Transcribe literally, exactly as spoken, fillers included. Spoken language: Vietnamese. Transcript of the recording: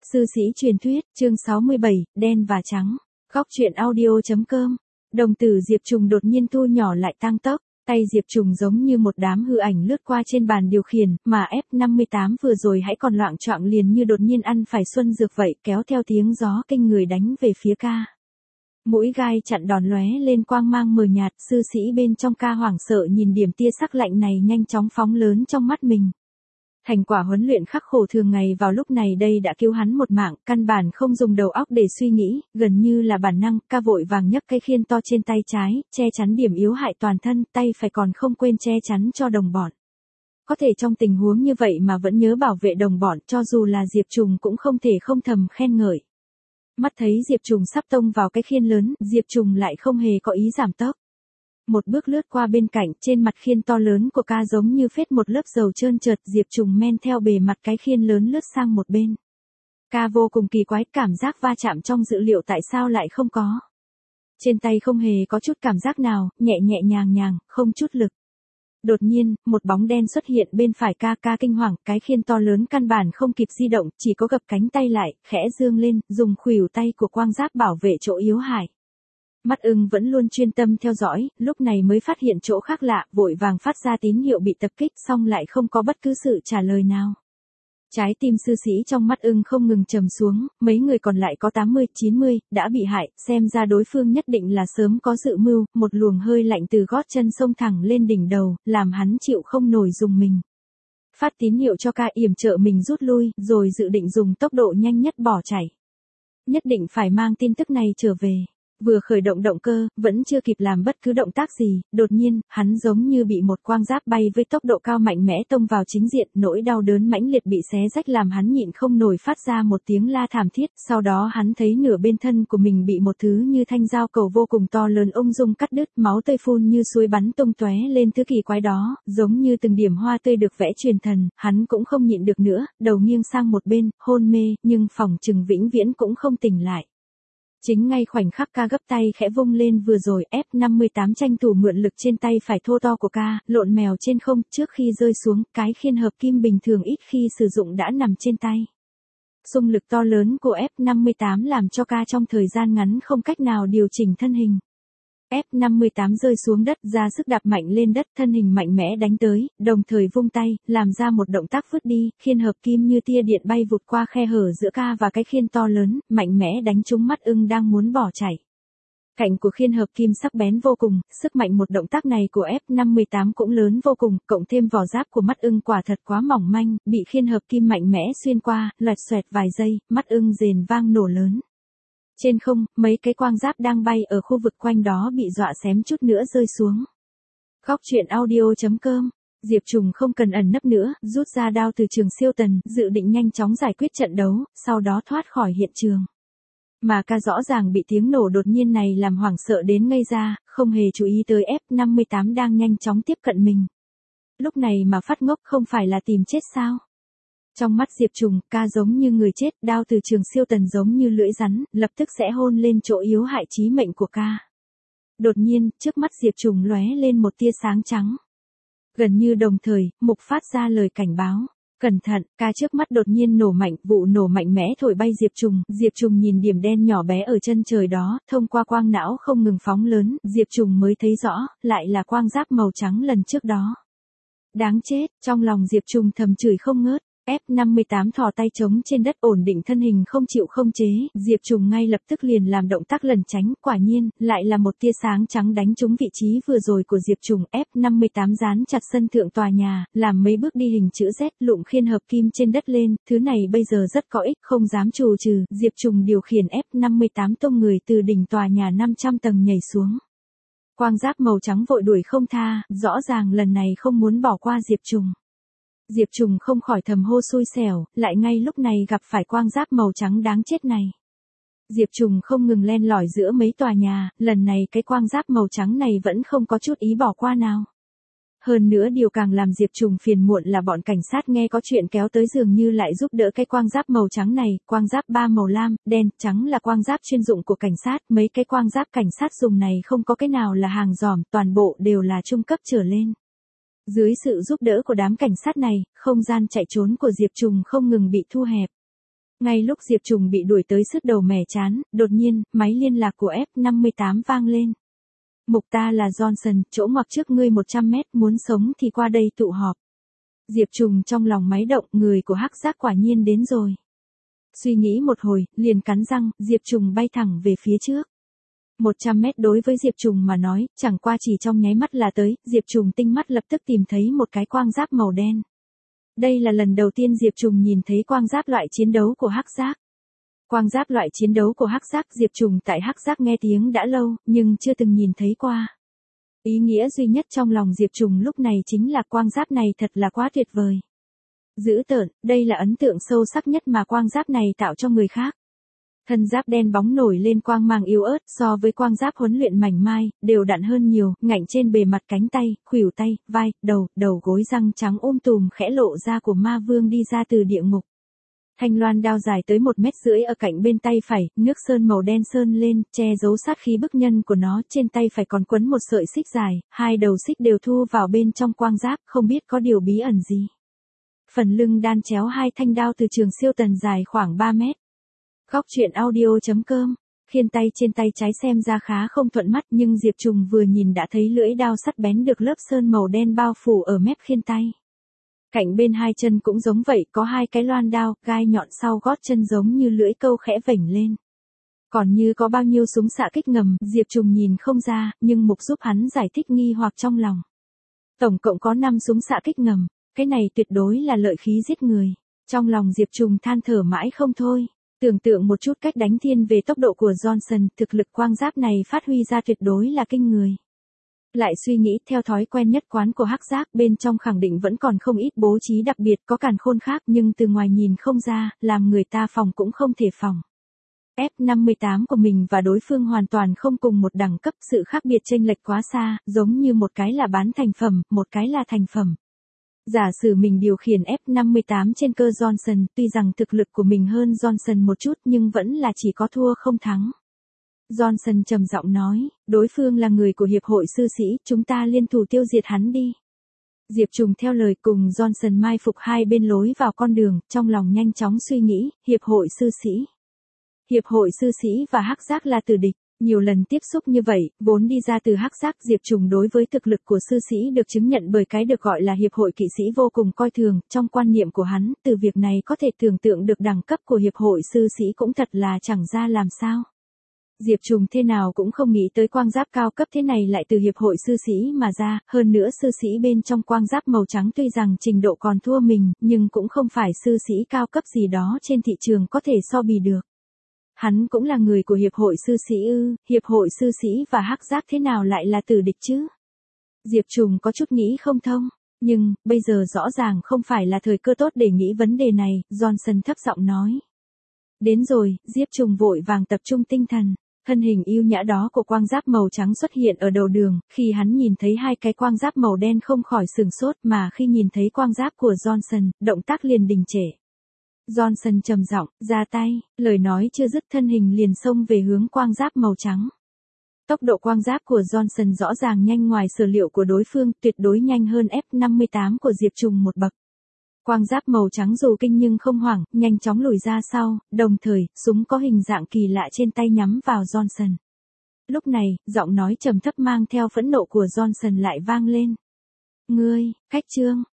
Sư sĩ truyền thuyết, chương sáu mươi bảy, đen và trắng. Góc truyện audio.com. Đồng tử Diệp Trùng đột nhiên thu nhỏ lại tăng tốc, tay Diệp Trùng giống như một đám hư ảnh lướt qua trên bàn điều khiển, mà F năm mươi tám vừa rồi hãy còn loạng choạng liền như đột nhiên ăn phải xuân dược vậy, kéo theo tiếng gió kinh người đánh về phía ca. Mũi gai chặn đòn lóe lên quang mang mờ nhạt, sư sĩ bên trong ca hoảng sợ nhìn điểm tia sắc lạnh này nhanh chóng phóng lớn trong mắt mình. Thành quả huấn luyện khắc khổ thường ngày vào lúc này đây đã cứu hắn một mạng, căn bản không dùng đầu óc để suy nghĩ, gần như là bản năng, ca vội vàng nhấc cây khiên to trên tay trái, che chắn điểm yếu hại toàn thân, tay phải còn không quên che chắn cho đồng bọn. Có thể trong tình huống như vậy mà vẫn nhớ bảo vệ đồng bọn, cho dù là Diệp Trùng cũng không thể không thầm khen ngợi. Mắt thấy Diệp Trùng sắp tông vào cái khiên lớn, Diệp Trùng lại không hề có ý giảm tốc. Một bước lướt qua bên cạnh, trên mặt khiên to lớn của ca giống như phết một lớp dầu trơn trượt, Diệp Trùng men theo bề mặt cái khiên lớn lướt sang một bên. Ca vô cùng kỳ quái, cảm giác va chạm trong dự liệu tại sao lại không có. Trên tay không hề có chút cảm giác nào, nhẹ nhẹ nhàng nhàng, không chút lực. Đột nhiên, một bóng đen xuất hiện bên phải ca, ca kinh hoàng, cái khiên to lớn căn bản không kịp di động, chỉ có gập cánh tay lại, khẽ dương lên, dùng khuỷu tay của quang giáp bảo vệ chỗ yếu hại. Mắt ưng vẫn luôn chuyên tâm theo dõi, lúc này mới phát hiện chỗ khác lạ, vội vàng phát ra tín hiệu bị tập kích, xong lại không có bất cứ sự trả lời nào. Trái tim sư sĩ trong mắt ưng không ngừng trầm xuống, mấy người còn lại có tám mươi, chín mươi, đã bị hại, xem ra đối phương nhất định là sớm có dự mưu, một luồng hơi lạnh từ gót chân xông thẳng lên đỉnh đầu, làm hắn chịu không nổi dùng mình. Phát tín hiệu cho ca yểm trợ mình rút lui, rồi dự định dùng tốc độ nhanh nhất bỏ chạy. Nhất định phải mang tin tức này trở về. Vừa khởi động động cơ, vẫn chưa kịp làm bất cứ động tác gì, đột nhiên, hắn giống như bị một quang giáp bay với tốc độ cao mạnh mẽ tông vào chính diện, nỗi đau đớn mãnh liệt bị xé rách làm hắn nhịn không nổi phát ra một tiếng la thảm thiết, sau đó hắn thấy nửa bên thân của mình bị một thứ như thanh dao cầu vô cùng to lớn ung dung cắt đứt, máu tươi phun như suối bắn tung tóe lên thứ kỳ quái đó, giống như từng điểm hoa tươi được vẽ truyền thần, hắn cũng không nhịn được nữa, đầu nghiêng sang một bên, hôn mê, nhưng phỏng chừng vĩnh viễn cũng không tỉnh lại. Chính ngay khoảnh khắc ca gấp tay khẽ vung lên vừa rồi, F năm mươi tám tranh thủ mượn lực trên tay phải thô to của ca, lộn mèo trên không, trước khi rơi xuống, cái khiên hợp kim bình thường ít khi sử dụng đã nằm trên tay. Xung lực to lớn của F năm mươi tám làm cho ca trong thời gian ngắn không cách nào điều chỉnh thân hình. F năm mươi tám rơi xuống đất, ra sức đạp mạnh lên đất, thân hình mạnh mẽ đánh tới, đồng thời vung tay, làm ra một động tác vứt đi, khiên hợp kim như tia điện bay vụt qua khe hở giữa ca và cái khiên to lớn, mạnh mẽ đánh trúng mắt ưng đang muốn bỏ chạy. Cạnh của khiên hợp kim sắc bén vô cùng, sức mạnh một động tác này của F năm mươi tám cũng lớn vô cùng, cộng thêm vỏ giáp của mắt ưng quả thật quá mỏng manh, bị khiên hợp kim mạnh mẽ xuyên qua, loẹt xoẹt vài giây, mắt ưng rền vang nổ lớn. Trên không, mấy cái quang giáp đang bay ở khu vực quanh đó bị dọa xém chút nữa rơi xuống. Góc truyện audio.com. Diệp Trùng không cần ẩn nấp nữa, rút ra đao từ trường siêu tần, dự định nhanh chóng giải quyết trận đấu, sau đó thoát khỏi hiện trường. Mà ca rõ ràng bị tiếng nổ đột nhiên này làm hoảng sợ đến ngây ra, không hề chú ý tới F năm mươi tám đang nhanh chóng tiếp cận mình. Lúc này mà phát ngốc không phải là tìm chết sao? Trong mắt Diệp Trùng, ca giống như người chết, đao từ trường siêu tần giống như lưỡi rắn, lập tức sẽ hôn lên chỗ yếu hại chí mệnh của ca. Đột nhiên, trước mắt Diệp Trùng lóe lên một tia sáng trắng. Gần như đồng thời, Mục phát ra lời cảnh báo. Cẩn thận, ca trước mắt đột nhiên nổ mạnh, vụ nổ mạnh mẽ thổi bay Diệp Trùng. Diệp Trùng nhìn điểm đen nhỏ bé ở chân trời đó, thông qua quang não không ngừng phóng lớn, Diệp Trùng mới thấy rõ, lại là quang giáp màu trắng lần trước đó. Đáng chết, trong lòng Diệp Trùng thầm chửi không ngớt. F năm mươi tám thò tay trống trên đất ổn định thân hình không chịu không chế, Diệp Trùng ngay lập tức liền làm động tác lẩn tránh, quả nhiên, lại là một tia sáng trắng đánh trúng vị trí vừa rồi của Diệp Trùng. F năm mươi tám dán chặt sân thượng tòa nhà, làm mấy bước đi hình chữ Z, lụng khiên hợp kim trên đất lên, thứ này bây giờ rất có ích, không dám trù trừ, Diệp Trùng điều khiển F năm mươi tám tung người từ đỉnh tòa nhà năm trăm tầng nhảy xuống. Quang giáp màu trắng vội đuổi không tha, rõ ràng lần này không muốn bỏ qua Diệp Trùng. Diệp Trùng không khỏi thầm hô xui xẻo, lại ngay lúc này gặp phải quang giáp màu trắng đáng chết này. Diệp Trùng không ngừng len lỏi giữa mấy tòa nhà, lần này cái quang giáp màu trắng này vẫn không có chút ý bỏ qua nào. Hơn nữa điều càng làm Diệp Trùng phiền muộn là bọn cảnh sát nghe có chuyện kéo tới dường như lại giúp đỡ cái quang giáp màu trắng này, quang giáp ba màu lam, đen, trắng là quang giáp chuyên dụng của cảnh sát, mấy cái quang giáp cảnh sát dùng này không có cái nào là hàng giỏm, toàn bộ đều là trung cấp trở lên. Dưới sự giúp đỡ của đám cảnh sát này, không gian chạy trốn của Diệp Trùng không ngừng bị thu hẹp. Ngay lúc Diệp Trùng bị đuổi tới sứt đầu mẻ chán, đột nhiên, máy liên lạc của F năm mươi tám vang lên. Mục ta là Johnson, chỗ ngoặc trước ngươi một trăm mét, muốn sống thì qua đây tụ họp. Diệp Trùng trong lòng máy động, người của Hắc Giác quả nhiên đến rồi. Suy nghĩ một hồi, liền cắn răng, Diệp Trùng bay thẳng về phía trước. một trăm mét đối với Diệp Trùng mà nói, chẳng qua chỉ trong nháy mắt là tới, Diệp Trùng tinh mắt lập tức tìm thấy một cái quang giáp màu đen. Đây là lần đầu tiên Diệp Trùng nhìn thấy quang giáp loại chiến đấu của Hắc Giác. Quang giáp loại chiến đấu của Hắc Giác, Diệp Trùng tại Hắc Giác nghe tiếng đã lâu, nhưng chưa từng nhìn thấy qua. Ý nghĩa duy nhất trong lòng Diệp Trùng lúc này chính là quang giáp này thật là quá tuyệt vời. Dữ tợn, đây là ấn tượng sâu sắc nhất mà quang giáp này tạo cho người khác. Thân giáp đen bóng nổi lên quang mang yếu ớt, so với quang giáp huấn luyện mảnh mai, đều đặn hơn nhiều, ngạnh trên bề mặt cánh tay, khuỷu tay, vai, đầu, đầu gối răng trắng ôm tùm khẽ lộ ra của ma vương đi ra từ địa ngục. Thanh loan đao dài tới một mét rưỡi ở cạnh bên tay phải, nước sơn màu đen sơn lên, che giấu sát khí bức nhân của nó, trên tay phải còn quấn một sợi xích dài, hai đầu xích đều thu vào bên trong quang giáp, không biết có điều bí ẩn gì. Phần lưng đan chéo hai thanh đao từ trường siêu tần dài khoảng ba mét. Góc truyện audio chấm com, khiên tay trên tay trái xem ra khá không thuận mắt nhưng Diệp Trùng vừa nhìn đã thấy lưỡi đao sắt bén được lớp sơn màu đen bao phủ ở mép khiên tay. Cạnh bên hai chân cũng giống vậy, có hai cái loan đao, gai nhọn sau gót chân giống như lưỡi câu khẽ vểnh lên. Còn như có bao nhiêu súng xạ kích ngầm, Diệp Trùng nhìn không ra, nhưng Mục giúp hắn giải thích nghi hoặc trong lòng. Tổng cộng có năm súng xạ kích ngầm, cái này tuyệt đối là lợi khí giết người. Trong lòng Diệp Trùng than thở mãi không thôi. Tưởng tượng một chút cách đánh thiên về tốc độ của Johnson, thực lực quang giáp này phát huy ra tuyệt đối là kinh người. Lại suy nghĩ theo thói quen nhất quán của Hắc Giác, bên trong khẳng định vẫn còn không ít bố trí đặc biệt có càn khôn khác nhưng từ ngoài nhìn không ra, làm người ta phòng cũng không thể phòng. F năm mươi tám của mình và đối phương hoàn toàn không cùng một đẳng cấp, sự khác biệt chênh lệch quá xa, giống như một cái là bán thành phẩm, một cái là thành phẩm. Giả sử mình điều khiển F năm mươi tám trên cơ Johnson, tuy rằng thực lực của mình hơn Johnson một chút nhưng vẫn là chỉ có thua không thắng. Johnson trầm giọng nói, đối phương là người của hiệp hội sư sĩ, chúng ta liên thủ tiêu diệt hắn đi. Diệp Trùng theo lời cùng Johnson mai phục hai bên lối vào con đường, trong lòng nhanh chóng suy nghĩ, hiệp hội sư sĩ. Hiệp hội sư sĩ và Hắc Giác là tử địch. Nhiều lần tiếp xúc như vậy, vốn đi ra từ Hắc Giác, Diệp Trùng đối với thực lực của sư sĩ được chứng nhận bởi cái được gọi là hiệp hội kỵ sĩ vô cùng coi thường, trong quan niệm của hắn, từ việc này có thể tưởng tượng được đẳng cấp của hiệp hội sư sĩ cũng thật là chẳng ra làm sao. Diệp Trùng thế nào cũng không nghĩ tới quang giáp cao cấp thế này lại từ hiệp hội sư sĩ mà ra, hơn nữa sư sĩ bên trong quang giáp màu trắng tuy rằng trình độ còn thua mình, nhưng cũng không phải sư sĩ cao cấp gì đó trên thị trường có thể so bì được. Hắn cũng là người của hiệp hội sư sĩ ư, hiệp hội sư sĩ và Hắc Giác thế nào lại là tử địch chứ? Diệp Trùng có chút nghĩ không thông, nhưng, bây giờ rõ ràng không phải là thời cơ tốt để nghĩ vấn đề này, Johnson thấp giọng nói. Đến rồi, Diệp Trùng vội vàng tập trung tinh thần, thân hình yêu nhã đó của quang giáp màu trắng xuất hiện ở đầu đường, khi hắn nhìn thấy hai cái quang giáp màu đen không khỏi sửng sốt mà khi nhìn thấy quang giáp của Johnson, động tác liền đình trệ. Johnson trầm giọng, ra tay, lời nói chưa dứt thân hình liền xông về hướng quang giáp màu trắng. Tốc độ quang giáp của Johnson rõ ràng nhanh ngoài sở liệu của đối phương, tuyệt đối nhanh hơn F năm mươi tám của Diệp Trùng một bậc. Quang giáp màu trắng dù kinh nhưng không hoảng, nhanh chóng lùi ra sau, đồng thời, súng có hình dạng kỳ lạ trên tay nhắm vào Johnson. Lúc này, giọng nói trầm thấp mang theo phẫn nộ của Johnson lại vang lên. Ngươi, khách trương,